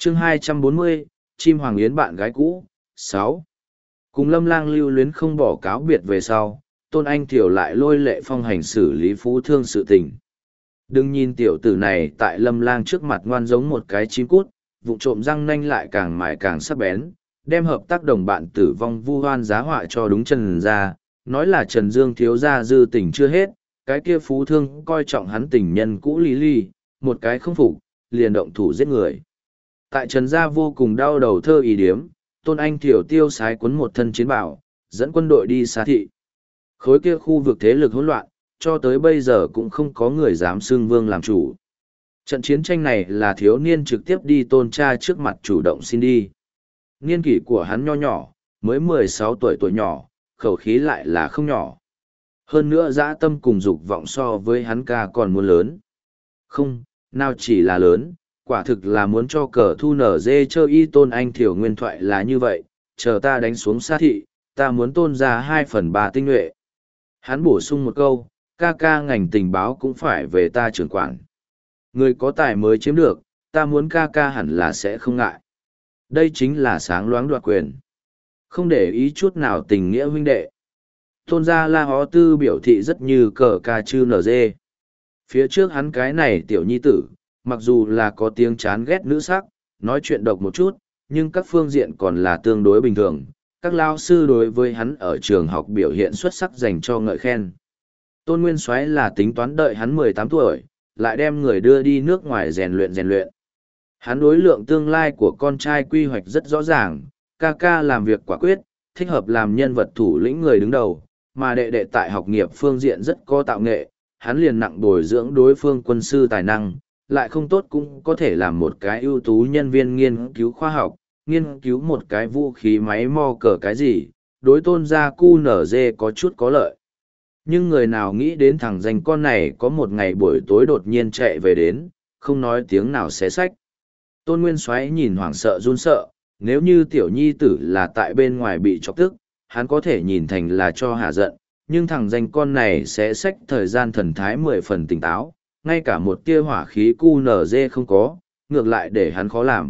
Chương 240, Chim Hoàng Yến bạn gái cũ, 6. Cùng Lâm Lang lưu luyến không bỏ cáo biệt về sau, Tôn Anh Thiểu lại lôi Lệ Phong hành xử lý phú thương sự tình. Đừng nhìn tiểu tử này tại Lâm Lang trước mặt ngoan giống một cái chim cút, vụ trộm răng nanh lại càng mài càng sắc bén, đem hợp tác đồng bạn tử vong vu hoan giá họa cho đúng Trần gia, nói là Trần Dương thiếu gia dư tình chưa hết, cái kia phú thương coi trọng hắn tình nhân cũ Lý Ly, một cái không phục, liền động thủ giết người. Tại Trần gia vô cùng đau đầu thơ ý điếm, Tôn Anh Thiểu tiêu sái quấn một thân chiến bảo, dẫn quân đội đi xá thị. Khối kia khu vực thế lực hỗn loạn, cho tới bây giờ cũng không có người dám xưng vương làm chủ. Trận chiến tranh này là thiếu niên trực tiếp đi Tôn cha trước mặt chủ động xin đi. Niên kỷ của hắn nho nhỏ, mới 16 tuổi nhỏ, khẩu khí lại là không nhỏ. Hơn nữa dã tâm cùng dục vọng so với hắn ca còn muốn lớn. Không, nào chỉ là lớn, quả thực là muốn cho cờ thu nở dê chơi y. Tôn Anh Thiểu nguyên thoại là như vậy, chờ ta đánh xuống sát thị, ta muốn tôn ra 2/3 tinh nhuệ. Hắn bổ sung một câu, ca ngành tình báo cũng phải về ta trưởng quản. Người có tài mới chiếm được, ta muốn ca hẳn là sẽ không ngại. Đây chính là sáng loáng đoạt quyền. Không để ý chút nào tình nghĩa huynh đệ. Tôn gia La Hó Tư biểu thị rất như cờ ca chư nở dê. Phía trước hắn cái này tiểu nhi tử, mặc dù là có tiếng chán ghét nữ sắc, nói chuyện độc một chút, nhưng các phương diện còn là tương đối bình thường. Các lao sư đối với hắn ở trường học biểu hiện xuất sắc dành cho ngợi khen. Tôn Nguyên Soái là tính toán đợi hắn 18 tuổi, lại đem người đưa đi nước ngoài rèn luyện. Hắn đối lượng tương lai của con trai quy hoạch rất rõ ràng, ca làm việc quả quyết, thích hợp làm nhân vật thủ lĩnh người đứng đầu, mà đệ đệ tại học nghiệp phương diện rất có tạo nghệ, hắn liền nặng bồi dưỡng đối phương quân sư tài năng, lại không tốt cũng có thể làm một cái ưu tú nhân viên nghiên cứu khoa học, nghiên cứu một cái vũ khí máy mo cờ cái gì, đối Tôn gia cu nở dê có chút có lợi. Nhưng người nào nghĩ đến thằng danh con này có một ngày buổi tối đột nhiên chạy về đến, không nói tiếng nào xé sách. Tôn Nguyên Soái nhìn hoảng sợ run sợ, nếu như tiểu nhi tử là tại bên ngoài bị chọc tức, hắn có thể nhìn thành là cho hạ giận, nhưng thằng danh con này sẽ xách thời gian thần thái 10 phần tỉnh táo, ngay cả một tia hỏa khí cu nở dê không có, ngược lại để hắn khó làm.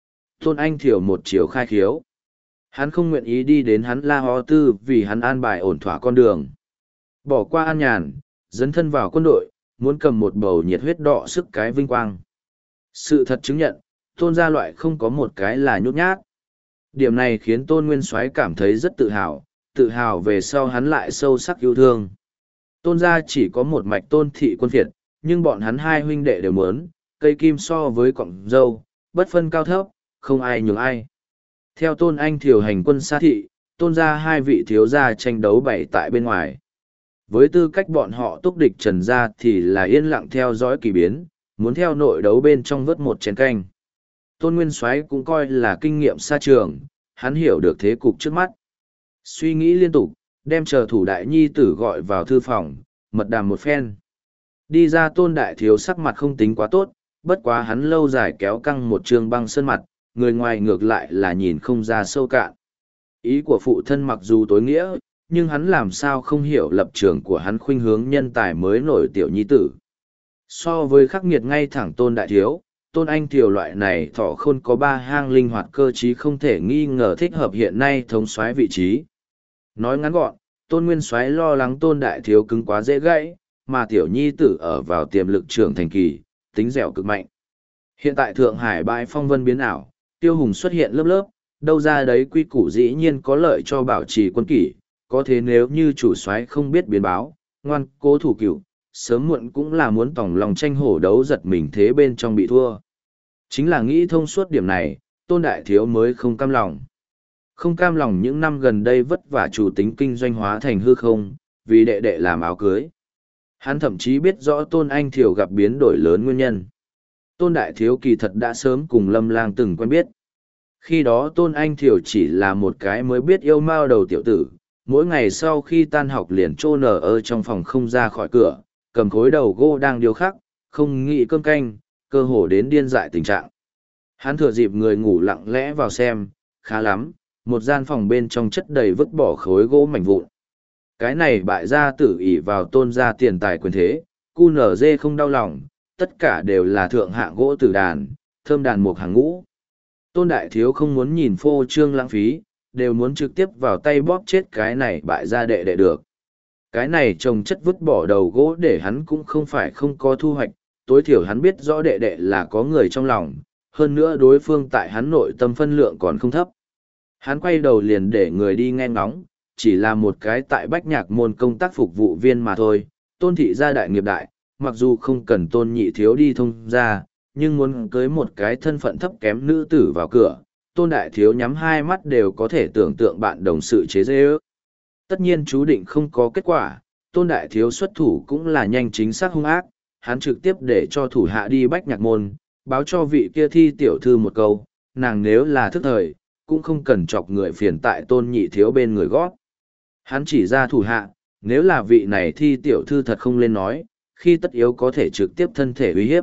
Tôn Anh Thiểu một chiều khai khiếu. Hắn không nguyện ý đi đến hắn La Hó Tư vì hắn an bài ổn thỏa con đường. Bỏ qua an nhàn, dấn thân vào quân đội, muốn cầm một bầu nhiệt huyết đọ sức cái vinh quang. Sự thật chứng nhận, Tôn gia loại không có một cái là nhút nhát. Điểm này khiến Tôn Nguyên Soái cảm thấy rất tự hào về sau hắn lại sâu sắc yêu thương. Tôn gia chỉ có một mạch Tôn thị quân phiệt, nhưng bọn hắn hai huynh đệ đều muốn, cây kim so với cọng dâu, bất phân cao thấp, không ai nhường ai. Theo Tôn Anh Thiểu hành quân xa thị, Tôn gia hai vị thiếu gia tranh đấu bày tại bên ngoài. Với tư cách bọn họ túc địch Trần gia thì là yên lặng theo dõi kỳ biến, muốn theo nội đấu bên trong vớt một chén canh. Tôn Nguyên Soái cũng coi là kinh nghiệm xa trường, hắn hiểu được thế cục trước mắt. Suy nghĩ liên tục, đem chờ thủ đại nhi tử gọi vào thư phòng, mật đàm một phen. Đi ra Tôn đại thiếu sắc mặt không tính quá tốt, bất quá hắn lâu dài kéo căng một trường băng sơn mặt, người ngoài ngược lại là nhìn không ra sâu cạn. Ý của phụ thân mặc dù tối nghĩa, nhưng hắn làm sao không hiểu lập trường của hắn khuynh hướng nhân tài mới nổi tiểu nhi tử. So với khắc nghiệt ngay thẳng Tôn đại thiếu, Tôn Anh Thiểu loại này thọ khôn có 3 hang linh hoạt cơ trí không thể nghi ngờ thích hợp hiện nay thống soái vị trí. Nói ngắn gọn, Tôn Nguyên Soái lo lắng Tôn đại thiếu cứng quá dễ gãy, mà tiểu nhi tử ở vào tiềm lực trưởng thành kỳ, tính dẻo cực mạnh. Hiện tại Thượng Hải bãi phong vân biến ảo, tiêu hùng xuất hiện lớp lớp, đâu ra đấy quy củ dĩ nhiên có lợi cho bảo trì quân kỷ, có thế nếu như chủ soái không biết biến báo, ngoan cố thủ cửu, sớm muộn cũng là muốn tòng lòng tranh hổ đấu giật mình thế bên trong bị thua. Chính là nghĩ thông suốt điểm này, Tôn đại thiếu mới không cam lòng. Không cam lòng những năm gần đây vất vả chủ tính kinh doanh hóa thành hư không, vì đệ đệ làm áo cưới. Hắn thậm chí biết rõ Tôn Anh Thiểu gặp biến đổi lớn nguyên nhân. Tôn đại thiếu kỳ thật đã sớm cùng Lâm Lang từng quen biết. Khi đó Tôn Anh Thiểu chỉ là một cái mới biết yêu mao đầu tiểu tử, mỗi ngày sau khi tan học liền trô nở ở trong phòng không ra khỏi cửa, cầm khối đầu gỗ đang điêu khắc, không nghĩ cơm canh, cơ hồ đến điên dại tình trạng. Hắn thừa dịp người ngủ lặng lẽ vào xem, khá lắm, một gian phòng bên trong chất đầy vứt bỏ khối gỗ mảnh vụn. Cái này bại gia tử ỷ vào Tôn gia tiền tài quyền thế, cu nở dê không đau lòng, tất cả đều là thượng hạng gỗ tử đàn, thơm đàn một hàng ngũ. Tôn Đại Thiếu không muốn nhìn phô trương lãng phí, đều muốn trực tiếp vào tay bóp chết cái này bại gia đệ đệ được. Cái này trồng chất vứt bỏ đầu gỗ để hắn cũng không phải không có thu hoạch, tối thiểu hắn biết rõ đệ đệ là có người trong lòng, hơn nữa đối phương tại hắn nội tâm phân lượng còn không thấp. Hắn quay đầu liền để người đi nghe ngóng, chỉ là một cái tại Bách Nhạc môn công tác phục vụ viên mà thôi. Tôn thị gia đại nghiệp đại, mặc dù không cần Tôn Nhị Thiếu đi thông ra, nhưng muốn cưới một cái thân phận thấp kém nữ tử vào cửa, Tôn Đại Thiếu nhắm hai mắt đều có thể tưởng tượng bạn đồng sự chế dê ước. Tất nhiên chú định không có kết quả, Tôn Đại Thiếu xuất thủ cũng là nhanh chính xác hung ác, hắn trực tiếp để cho thủ hạ đi Bách Nhạc môn, báo cho vị kia thi tiểu thư một câu, nàng nếu là thức thời, cũng không cần chọc người phiền tại Tôn Nhị Thiếu bên người gót. Hắn chỉ ra thủ hạ, nếu là vị này thi tiểu thư thật không lên nói, khi tất yếu có thể trực tiếp thân thể uy hiếp.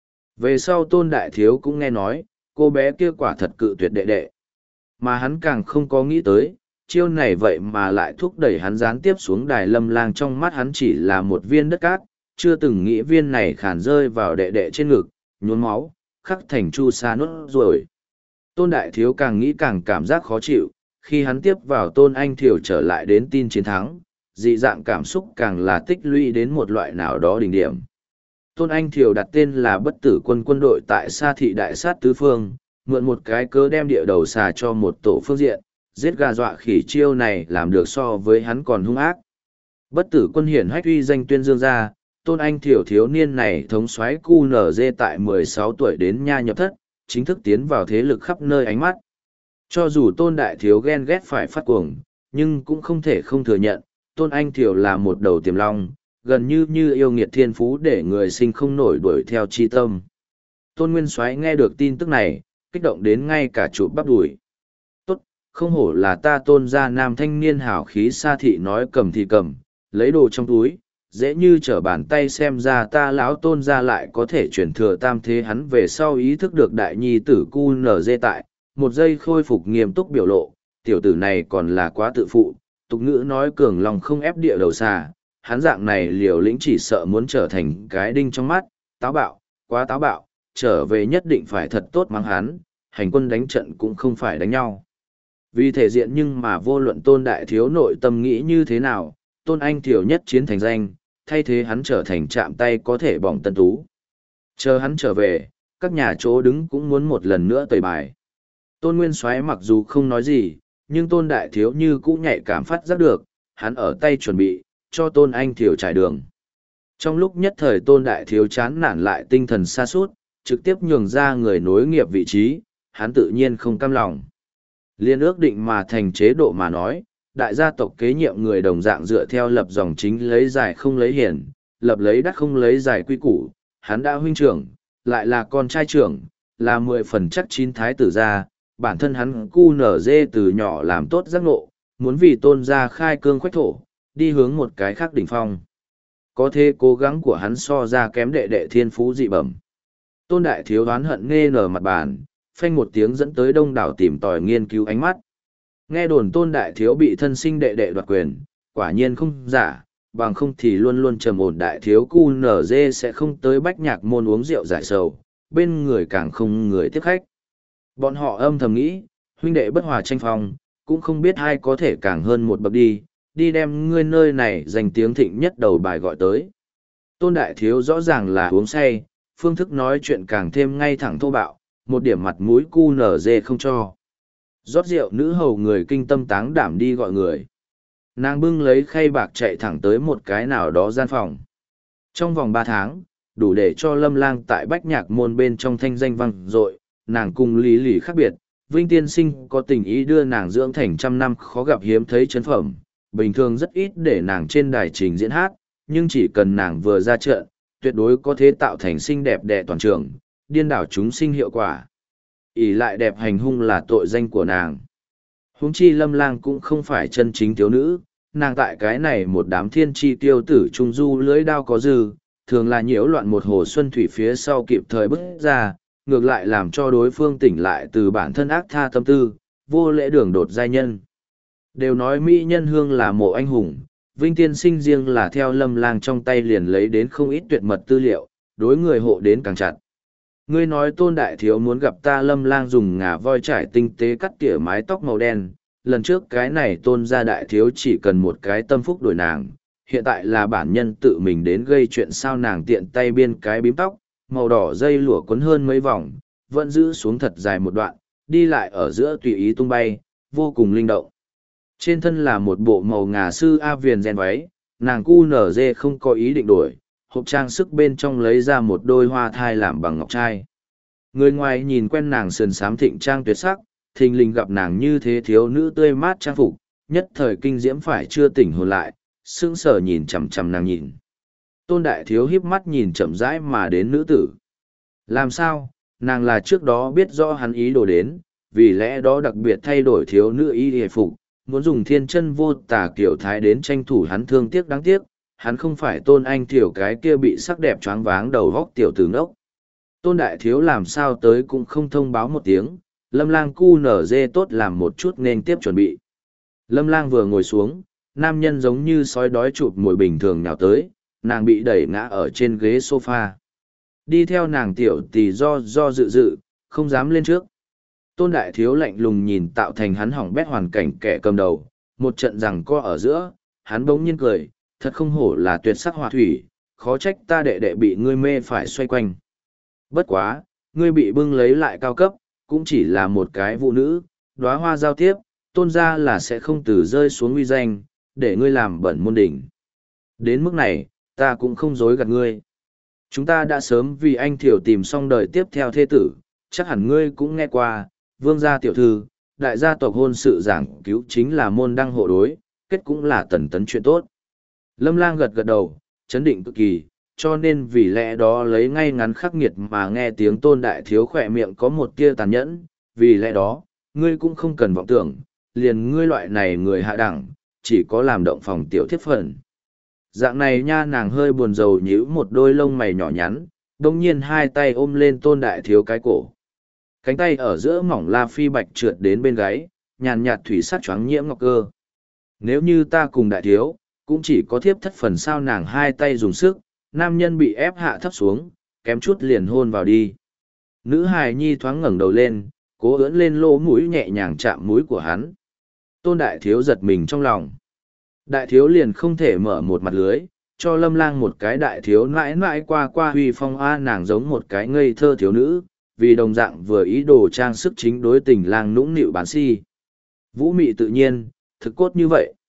Về sau Tôn Đại Thiếu cũng nghe nói, cô bé kia quả thật cự tuyệt đệ đệ. Mà hắn càng không có nghĩ tới, chiêu này vậy mà lại thúc đẩy hắn gián tiếp xuống đài Lâm Lang. Trong mắt hắn chỉ là một viên đất cát, chưa từng nghĩ viên này khản rơi vào đệ đệ trên ngực, nhuốm máu, khắc thành chu sa nốt rồi. Tôn Đại Thiếu càng nghĩ càng cảm giác khó chịu, khi hắn tiếp vào Tôn Anh Thiểu trở lại đến tin chiến thắng, dị dạng cảm xúc càng là tích lũy đến một loại nào đó đỉnh điểm. Tôn Anh Thiểu đặt tên là bất tử quân quân đội tại Sa thị đại sát tứ phương, mượn một cái cớ đem địa đầu xà cho một tổ phương diện, giết gà dọa khỉ chiêu này làm được so với hắn còn hung ác. Bất tử quân hiển hách uy danh tuyên dương ra, Tôn Anh Thiểu thiếu niên này thống soái QNZ tại 16 tuổi đến nha nhập thất, chính thức tiến vào thế lực khắp nơi ánh mắt. Cho dù Tôn Đại Thiếu ghen ghét phải phát cuồng, nhưng cũng không thể không thừa nhận, Tôn Anh Thiểu là một đầu tiềm long, gần như yêu nghiệt thiên phú để người sinh không nổi đuổi theo chi tâm. Tôn Nguyên Soái nghe được tin tức này, kích động đến ngay cả chụp bắp đùi. Tốt, không hổ là ta Tôn gia nam thanh niên hảo khí Sa thị nói cầm thì cầm, lấy đồ trong túi, dễ như trở bàn tay xem ra ta lão Tôn gia lại có thể chuyển thừa tam thế. Hắn về sau ý thức được đại nhi tử QNZ tại, một giây khôi phục nghiêm túc biểu lộ, tiểu tử này còn là quá tự phụ, tục ngữ nói cường lòng không ép địa đầu xà, hắn dạng này liều lĩnh chỉ sợ muốn trở thành cái đinh trong mắt, táo bạo, quá táo bạo, trở về nhất định phải thật tốt mắng hắn, hành quân đánh trận cũng không phải đánh nhau. Vì thể diện nhưng mà vô luận Tôn Đại Thiếu nội tâm nghĩ như thế nào, Tôn Anh Thiểu nhất chiến thành danh, thay thế hắn trở thành chạm tay có thể bỏng tân tú. Chờ hắn trở về, các nhà chỗ đứng cũng muốn một lần nữa tẩy bài. Tôn Nguyên Soái mặc dù không nói gì, nhưng Tôn Đại Thiếu như cũ nhạy cảm phát giác được, hắn ở tay chuẩn bị, cho Tôn Anh Thiểu trải đường. Trong lúc nhất thời Tôn Đại Thiếu chán nản lại tinh thần sa sút, trực tiếp nhường ra người nối nghiệp vị trí, hắn tự nhiên không cam lòng. Liên ước định mà thành chế độ mà nói, đại gia tộc kế nhiệm người đồng dạng dựa theo lập dòng chính lấy giải không lấy hiển, lập lấy đắc không lấy giải quy củ, hắn đã huynh trưởng, lại là con trai trưởng, là 10 phần chắc chín thái tử gia, bản thân hắn QNZ từ nhỏ làm tốt giác ngộ, muốn vì Tôn gia khai cương khoách thổ, đi hướng một cái khác đỉnh phong. Có thể cố gắng của hắn so ra kém đệ đệ thiên phú dị bẩm. Tôn Đại Thiếu oán hận nghe nở mặt bàn, phanh một tiếng dẫn tới đông đảo tìm tòi nghiên cứu ánh mắt. Nghe đồn Tôn Đại Thiếu bị thân sinh đệ đệ đoạt quyền, quả nhiên không giả, bằng không thì luôn luôn trầm ổn Đại Thiếu QNZ sẽ không tới Bách Nhạc môn uống rượu giải sầu, bên người càng không người tiếp khách. Bọn họ âm thầm nghĩ, huynh đệ bất hòa tranh phong, cũng không biết ai có thể càng hơn một bậc đi đem ngươi nơi này dành tiếng thịnh nhất đầu bài gọi tới. Tôn Đại Thiếu rõ ràng là uống say, phương thức nói chuyện càng thêm ngay thẳng thô bạo, một điểm mặt mũi QNZ không cho. Rót rượu nữ hầu người kinh tâm táng đảm đi gọi người. Nàng bưng lấy khay bạc chạy thẳng tới một cái nào đó gian phòng. Trong vòng 3 tháng, đủ để cho Lâm Lang tại Bách Nhạc môn bên trong thanh danh vang dội, nàng cùng Lý Lỷ khác biệt, Vinh Tiên Sinh có tình ý đưa nàng dưỡng thành trăm năm khó gặp hiếm thấy chấn phẩm, bình thường rất ít để nàng trên đài trình diễn hát, nhưng chỉ cần nàng vừa ra trận, tuyệt đối có thể tạo thành xinh đẹp đẽ toàn trường, điên đảo chúng sinh hiệu quả. Ỷ lại đẹp hành hung là tội danh của nàng. Huống chi Lâm Lang cũng không phải chân chính thiếu nữ, nàng tại cái này một đám thiên tri tiêu tử trung du lưỡi đao có dư, thường là nhiễu loạn một hồ xuân thủy phía sau kịp thời bứt ra, ngược lại làm cho đối phương tỉnh lại từ bản thân ác tha tâm tư, vô lễ đường đột giai nhân. Đều nói mỹ nhân hương là mộ anh hùng, Vinh Tiên Sinh riêng là theo Lâm Lang trong tay liền lấy đến không ít tuyệt mật tư liệu, đối người hộ đến càng chặt. Ngươi nói Tôn đại thiếu muốn gặp ta. Lâm Lang dùng ngà voi trải tinh tế cắt tỉa mái tóc màu đen. Lần trước cái này Tôn gia đại thiếu chỉ cần một cái tâm phúc đổi nàng, hiện tại là bản nhân tự mình đến gây chuyện. Sao nàng tiện tay biên cái bím tóc, màu đỏ dây lụa quấn hơn mấy vòng, vẫn giữ xuống thật dài một đoạn, đi lại ở giữa tùy ý tung bay, vô cùng linh động. Trên thân là một bộ màu ngà sư A viền gen váy, nàng cu nở dê không có ý định đổi, hộp trang sức bên trong lấy ra một đôi hoa thai làm bằng ngọc trai. Người ngoài nhìn quen nàng sườn xám thịnh trang tuyệt sắc, thình lình gặp nàng như thế thiếu nữ tươi mát trang phục, nhất thời kinh diễm phải chưa tỉnh hồn lại, sững sờ nhìn chằm chằm nàng nhìn. Tôn đại thiếu híp mắt nhìn chậm rãi mà đến nữ tử. Làm sao, nàng là trước đó biết rõ hắn ý đồ đến, vì lẽ đó đặc biệt thay đổi thiếu nữ y hề phục, muốn dùng thiên chân vô tà kiểu thái đến tranh thủ hắn. Thương tiếc đáng tiếc, hắn không phải Tôn anh tiểu cái kia bị sắc đẹp choáng váng đầu góc tiểu tử ngốc. Tôn đại thiếu làm sao tới cũng không thông báo một tiếng, Lâm Lang cu nở dê tốt làm một chút nên tiếp chuẩn bị. Lâm Lang vừa ngồi xuống, nam nhân giống như sói đói chụp mồi bình thường nhào tới, nàng bị đẩy ngã ở trên ghế sofa. Đi theo nàng tiểu tỷ do dự dự, không dám lên trước. Tôn đại thiếu lạnh lùng nhìn tạo thành hắn hỏng bét hoàn cảnh kẻ cầm đầu, một trận rằng co ở giữa, hắn bỗng nhiên cười, thật không hổ là tuyệt sắc hòa thủy, khó trách ta đệ đệ bị ngươi mê phải xoay quanh. Bất quá, ngươi bị bưng lấy lại cao cấp, cũng chỉ là một cái phụ nữ, đóa hoa giao tiếp, Tôn gia là sẽ không từ rơi xuống uy danh, để ngươi làm bẩn môn đỉnh. Đến mức này, ta cũng không dối gạt ngươi. Chúng ta đã sớm vì anh thiểu tìm xong đời tiếp theo thê tử, chắc hẳn ngươi cũng nghe qua, vương gia tiểu thư, đại gia tộc hôn sự giảng cứu chính là môn đăng hộ đối, kết cũng là tần tấn chuyện tốt. Lâm Lang gật gật đầu, chấn định cực kỳ, cho nên vì lẽ đó lấy ngay ngắn khắc nghiệt mà nghe tiếng Tôn đại thiếu khỏe miệng có một tia tàn nhẫn, vì lẽ đó, ngươi cũng không cần vọng tưởng, liền ngươi loại này người hạ đẳng, chỉ có làm động phòng tiểu thiếp phần. Dạng này nha, nàng hơi buồn rầu nhíu một đôi lông mày nhỏ nhắn, đồng nhiên hai tay ôm lên Tôn đại thiếu cái cổ. Cánh tay ở giữa mỏng la phi bạch trượt đến bên gáy, nhàn nhạt thủy sắc choáng nhiễm ngọc cơ. Nếu như ta cùng đại thiếu, cũng chỉ có thiếp thất phần. Sao nàng hai tay dùng sức, nam nhân bị ép hạ thấp xuống, kém chút liền hôn vào đi. Nữ hài nhi thoáng ngẩng đầu lên, cố ưỡn lên lỗ mũi nhẹ nhàng chạm mũi của hắn. Tôn đại thiếu giật mình trong lòng. Đại thiếu liền không thể mở một mặt lưới, cho Lâm Lang một cái đại thiếu mãi mãi qua huy phong a. Nàng giống một cái ngây thơ thiếu nữ, vì đồng dạng vừa ý đồ trang sức chính đối tình lang nũng nịu bán si. Vũ mị tự nhiên, thực cốt như vậy.